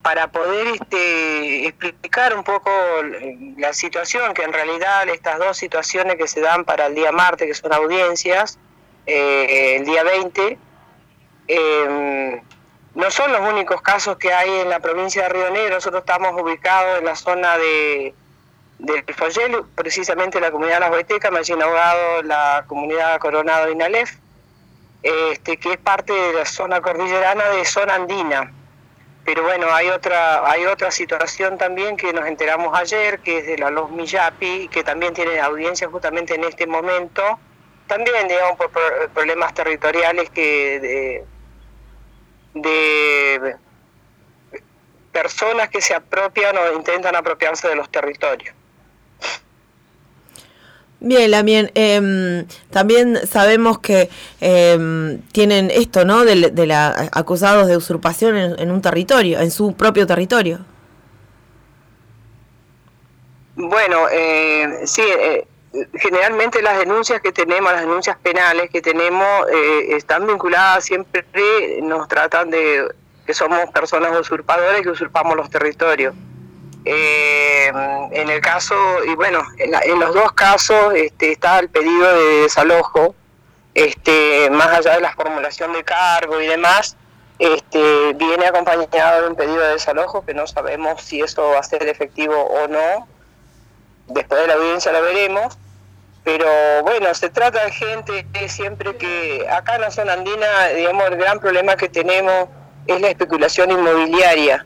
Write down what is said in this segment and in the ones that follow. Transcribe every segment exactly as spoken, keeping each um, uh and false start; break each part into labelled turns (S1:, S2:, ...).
S1: para poder este, explicar un poco la situación, que en realidad estas dos situaciones que se dan para el día martes, que son audiencias, eh, el día veinte, eh, no son los únicos casos que hay en la provincia de Río Negro. Nosotros estamos ubicados en la zona de del Follel, precisamente la comunidad de las Huaytecas, Mallín Ahogado, la comunidad Coronado Inalef, este, que es parte de la zona cordillerana de zona andina. Pero bueno, hay otra hay otra situación también que nos enteramos ayer, que es de la Los Millapi, que también tiene audiencia justamente en este momento, también digamos por problemas territoriales que de, de personas que se apropian o intentan apropiarse de los territorios.
S2: Bien, Lamien, eh, también sabemos que eh, tienen esto, ¿no?, de, de la acusados de usurpación en, en un territorio, en su propio territorio.
S1: Bueno, eh, sí, eh, generalmente las denuncias que tenemos, las denuncias penales que tenemos, eh, están vinculadas siempre, nos tratan de que somos personas usurpadoras que usurpamos los territorios. Eh, en el caso, y bueno, en, la, en los dos casos este, está el pedido de desalojo, este, más allá de la formulación de cargo y demás, este, viene acompañado de un pedido de desalojo que no sabemos si eso va a ser efectivo o no. Después de la audiencia lo veremos, pero bueno, se trata de gente que siempre que acá en la zona andina, digamos, el gran problema que tenemos es la especulación inmobiliaria.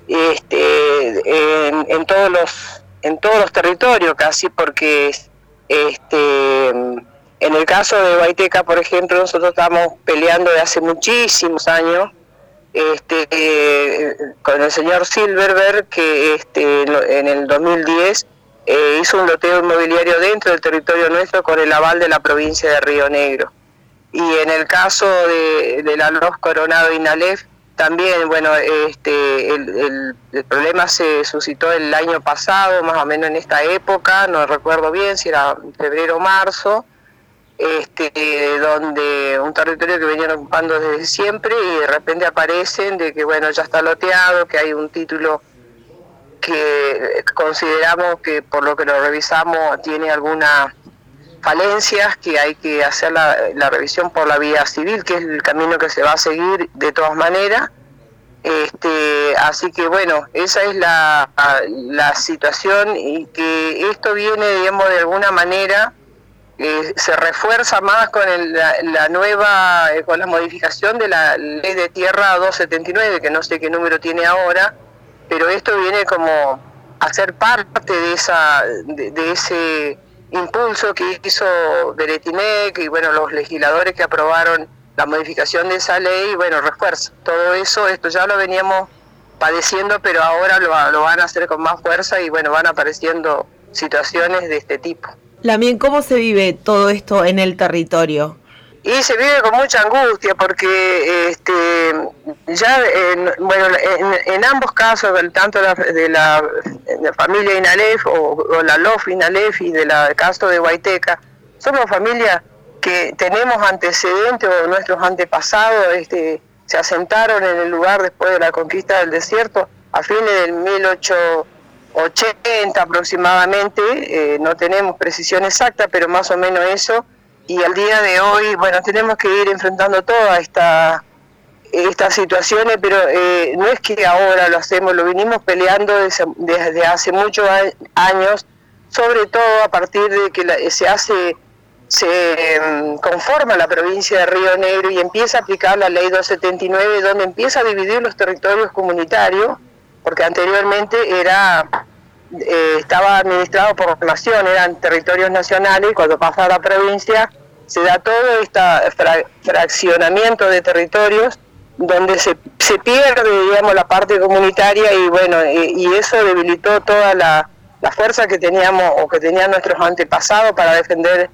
S1: Este, en, en todos los en todos los territorios casi, porque este en el caso de Huayteca, por ejemplo, nosotros estamos peleando de hace muchísimos años este eh, con el señor Silverberg, que este en el dos mil diez eh, hizo un loteo inmobiliario dentro del territorio nuestro con el aval de la provincia de Río Negro. Y en el caso de, de la Los Coronado Inalef, también, bueno, este, el, el, el problema se suscitó el año pasado, más o menos en esta época, no recuerdo bien si era febrero o marzo, este, donde un territorio que venían ocupando desde siempre y de repente aparecen de que, bueno, ya está loteado, que hay un título que consideramos que por lo que lo revisamos tiene algunas falencias, que hay que hacer la, la revisión por la vía civil, que es el camino que se va a seguir de todas maneras. Este, así que bueno, esa es la, la situación, y que esto viene, digamos, de alguna manera, eh, se refuerza más con el, la, la nueva, eh, con la modificación de la ley de tierra doscientos setenta y nueve, que no sé qué número tiene ahora, pero esto viene como a ser parte de esa, de, de ese impulso que hizo Beretinec y bueno, los legisladores que aprobaron la modificación de esa ley, bueno, refuerza todo eso. Esto ya lo veníamos padeciendo, pero ahora lo, lo van a hacer con más fuerza y bueno, van apareciendo situaciones de este tipo.
S2: Lamien, ¿cómo se vive todo esto en el territorio?
S1: Y se vive con mucha angustia porque este ya en, bueno en, en ambos casos, tanto la, de, la, de la familia Inalef o, o la Lof Inalef y del de caso de Huayteca, somos familias que tenemos antecedentes, o nuestros antepasados este, se asentaron en el lugar después de la conquista del desierto a fines del mil ochocientos ochenta aproximadamente, eh, no tenemos precisión exacta, pero más o menos eso. Y al día de hoy, bueno, tenemos que ir enfrentando todas esta, estas situaciones, pero eh, no es que ahora lo hacemos, lo vinimos peleando desde, desde hace muchos años, sobre todo a partir de que la, se hace, se um, conforma la provincia de Río Negro y empieza a aplicar la ley doscientos setenta y nueve, donde empieza a dividir los territorios comunitarios, porque anteriormente era... Eh, estaba administrado por la nación, eran territorios nacionales, y cuando pasa a la provincia se da todo este fra fraccionamiento de territorios donde se, se pierde, digamos, la parte comunitaria, y bueno, eh, y eso debilitó toda la, la fuerza que teníamos o que tenían nuestros antepasados para defender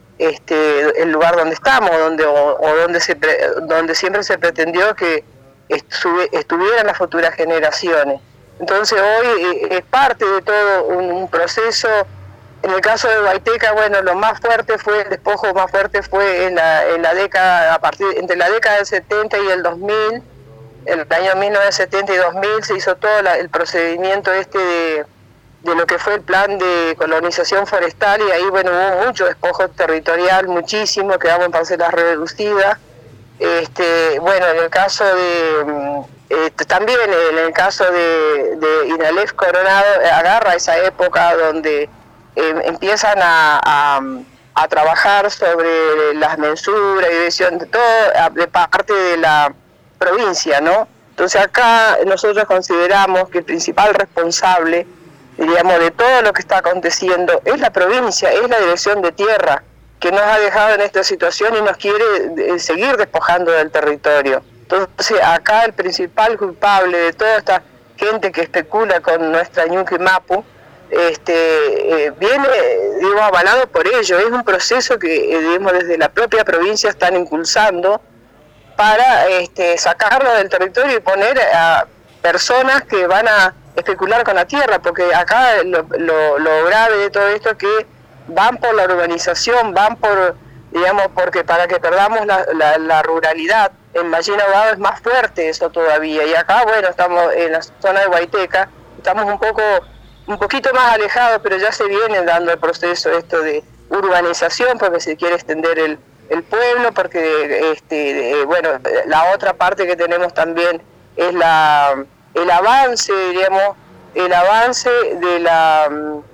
S1: este el lugar donde estamos, donde o, o donde se donde siempre se pretendió que estu estuvieran las futuras generaciones. Entonces hoy es parte de todo un, un proceso. En el caso de Huayteca, bueno, lo más fuerte fue, el despojo más fuerte fue en la, en la década, a partir entre la década del setenta y el dos mil, en el año mil novecientos setenta y dos mil se hizo todo la, el procedimiento este de, de lo que fue el plan de colonización forestal, y ahí, bueno, hubo mucho despojo territorial, muchísimo, quedamos en parcelas reducidas. Este, bueno, en el caso de, eh, también en el caso de, de Inalef Coronado, agarra esa época donde eh, empiezan a, a, a trabajar sobre las mensuras y dirección de todo, de parte de la provincia, ¿no? Entonces acá nosotros consideramos que el principal responsable, diríamos, de todo lo que está aconteciendo es la provincia, es la dirección de tierra, que nos ha dejado en esta situación y nos quiere seguir despojando del territorio. Entonces acá el principal culpable de toda esta gente que especula con nuestra Ñuque Mapu, este, eh, viene, digo, avalado por ello. Es un proceso que, eh, digamos, desde la propia provincia están impulsando para este, sacarlo del territorio y poner a personas que van a especular con la tierra, porque acá lo, lo, lo grave de todo esto es que van por la urbanización, van por, digamos, porque para que perdamos la, la, la ruralidad. En Mallín Ahogado es más fuerte eso todavía, y acá, bueno, estamos en la zona de Guaiteca, estamos un poco, un poquito más alejados, pero ya se viene dando el proceso esto de urbanización, porque se quiere extender el, el pueblo, porque, este, eh, bueno, la otra parte que tenemos también es la, el avance, diríamos, el avance de la...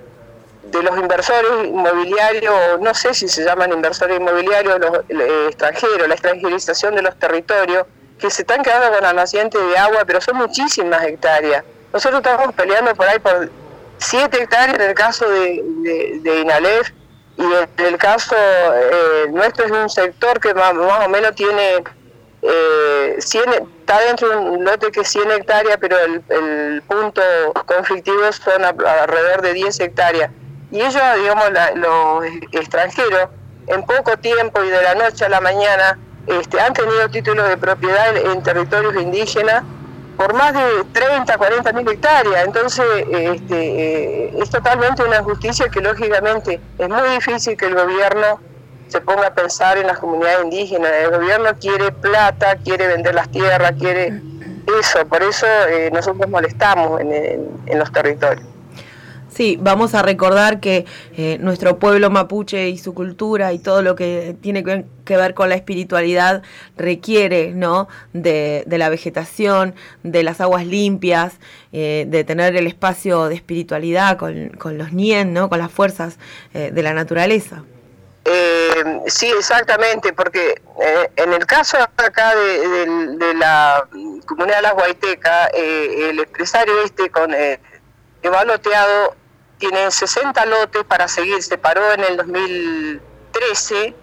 S1: de los inversores inmobiliarios, no sé si se llaman inversores inmobiliarios, los eh, extranjeros, la extranjerización de los territorios, que se están quedando con la naciente de agua, pero son muchísimas hectáreas. Nosotros estamos peleando por ahí por siete hectáreas en el caso de, de, de Inalef, y en el caso eh, nuestro es un sector que más, más o menos tiene, eh, cien, está dentro de un lote que es cien hectáreas, pero el, el punto conflictivo son a, alrededor de diez hectáreas. Y ellos, digamos, la, los extranjeros, en poco tiempo y de la noche a la mañana, este, han tenido títulos de propiedad en, en territorios indígenas por más de treinta, cuarenta mil hectáreas. Entonces, este, eh, es totalmente una injusticia que, lógicamente, es muy difícil que el gobierno se ponga a pensar en las comunidades indígenas. El gobierno quiere plata, quiere vender las tierras, quiere eso. Por eso eh, nosotros molestamos en, en, en los territorios.
S2: Sí, vamos a recordar que eh, nuestro pueblo mapuche y su cultura y todo lo que tiene que, que ver con la espiritualidad requiere, ¿no?, de, de la vegetación, de las aguas limpias, eh, de tener el espacio de espiritualidad con, con los nien, ¿no?, con las fuerzas eh, de la naturaleza.
S1: Eh, sí, exactamente, porque eh, en el caso acá de, de, de la comunidad de las Guaitecas, eh, el empresario este con eh, que va loteado tiene sesenta lotes para seguir, se paró en el dos mil trece,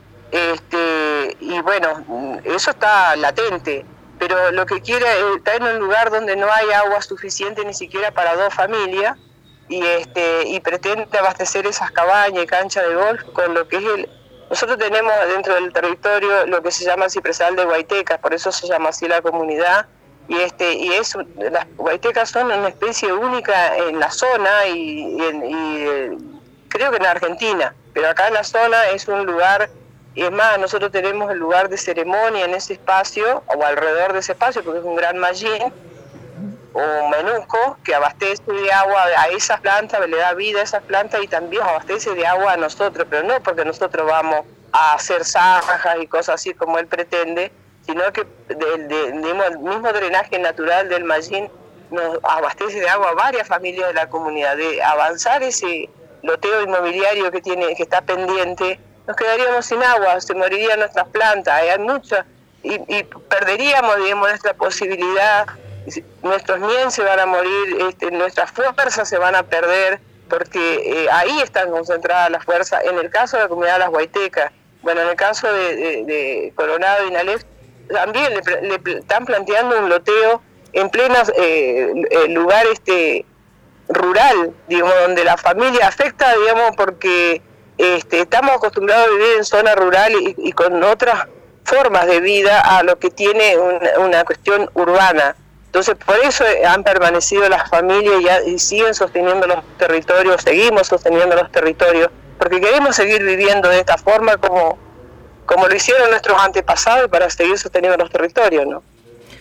S1: este, y bueno, eso está latente, pero lo que quiere está en un lugar donde no hay agua suficiente ni siquiera para dos familias, y este y pretende abastecer esas cabañas y canchas de golf con lo que es el... Nosotros tenemos dentro del territorio lo que se llama el cipresal de Guaitecas, por eso se llama así la comunidad. Y este y es, las Guaitecas son una especie única en la zona y, y, en, y eh, creo que en Argentina, pero acá en la zona es un lugar, y es más, nosotros tenemos el lugar de ceremonia en ese espacio, o alrededor de ese espacio, porque es un gran mallín, o un menuco, que abastece de agua a esas plantas, le da vida a esas plantas y también abastece de agua a nosotros, pero no porque nosotros vamos a hacer zanjas y cosas así como él pretende, sino que de, de, de, el mismo drenaje natural del Mallín nos abastece de agua a varias familias de la comunidad. De avanzar ese loteo inmobiliario que tiene que está pendiente, nos quedaríamos sin agua, se morirían nuestras plantas, hay muchas, y, y perderíamos, digamos, nuestra posibilidad, nuestros niños se van a morir, este, nuestras fuerzas se van a perder, porque eh, ahí están concentradas las fuerzas, en el caso de la comunidad de las Guaitecas, bueno, en el caso de, de, de Coronado y Inalef, también le, le están planteando un loteo en pleno eh, lugar este rural, digamos, donde la familia afecta, digamos, porque este, estamos acostumbrados a vivir en zona rural y, y con otras formas de vida a lo que tiene una, una cuestión urbana. Entonces, por eso han permanecido las familias y, ha, y siguen sosteniendo los territorios, seguimos sosteniendo los territorios, porque queremos seguir viviendo de esta forma como... como lo hicieron nuestros antepasados para seguir sosteniendo los territorios, ¿no?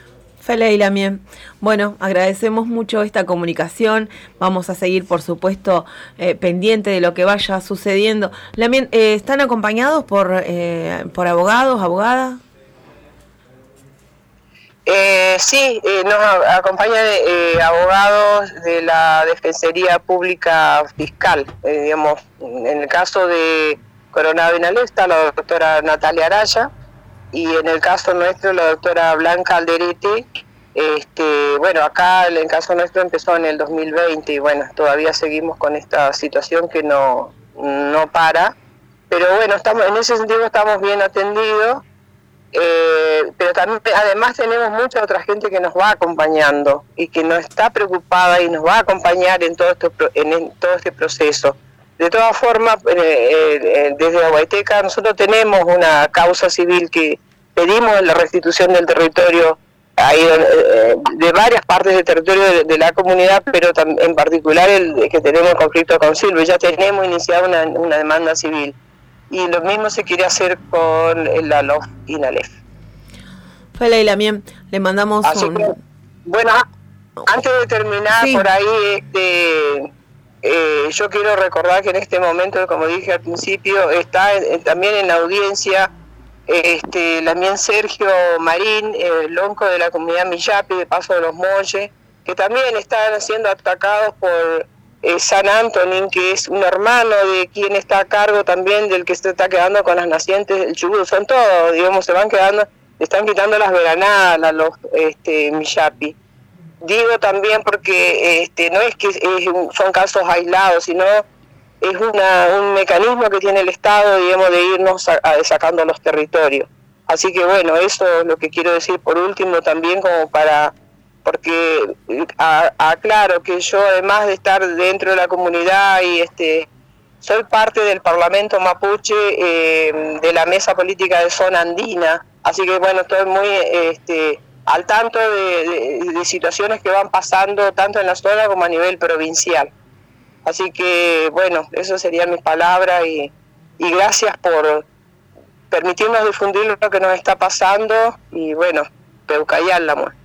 S2: Fele y Lamien, bueno, agradecemos mucho esta comunicación, vamos a seguir por supuesto eh, pendiente de lo que vaya sucediendo. Lamien, eh, ¿están acompañados por, eh, por abogados, abogadas?
S1: Eh, sí, eh, nos acompañan eh, abogados de la Defensoría Pública Fiscal, eh, digamos, en el caso de Coronado Vinalés está la doctora Natalia Araya, y en el caso nuestro la doctora Blanca Alderete. Este, bueno, acá el caso nuestro empezó en el dos mil veinte y bueno, todavía seguimos con esta situación que no, no para, pero bueno, estamos en ese sentido estamos bien atendidos, eh, pero también además tenemos mucha otra gente que nos va acompañando y que nos está preocupada y nos va a acompañar en todo este, en, en todo este proceso. De todas formas, eh, eh, desde la Guaiteca nosotros tenemos una causa civil que pedimos la restitución del territorio ahí, eh, de varias partes del territorio de, de la comunidad, pero tam, en particular el que tenemos conflicto con Silvio. Ya tenemos iniciado una, una demanda civil y lo mismo se quiere hacer con la L O F y la L E F.
S2: Fele y Lamien, le mandamos
S1: Así
S2: un...
S1: que, bueno, antes de terminar, sí. por ahí este Eh, yo quiero recordar que en este momento, como dije al principio, está en, también en audiencia este, también Sergio Marín, el lonco de la comunidad Millapi, de Paso de los Molles, que también están siendo atacados por eh, San Antonín, que es un hermano de quien está a cargo también del que se está quedando con las nacientes del Chubut. Son todos, digamos, se van quedando, están quitando las veranadas a los este, Millapi. Digo también porque este, no es que es un, son casos aislados, sino es una, un mecanismo que tiene el Estado, digamos, de irnos a, a sacando los territorios. Así que bueno, eso es lo que quiero decir por último también, como para, porque aclaro que yo, además de estar dentro de la comunidad y este soy parte del Parlamento Mapuche, eh, de la Mesa Política de Zona Andina, así que bueno, estoy muy este al tanto de, de, de situaciones que van pasando tanto en la zona como a nivel provincial. Así que, bueno, eso serían mis palabras y, y gracias por permitirnos difundir lo que nos está pasando y, bueno, Peucayal, la muerte.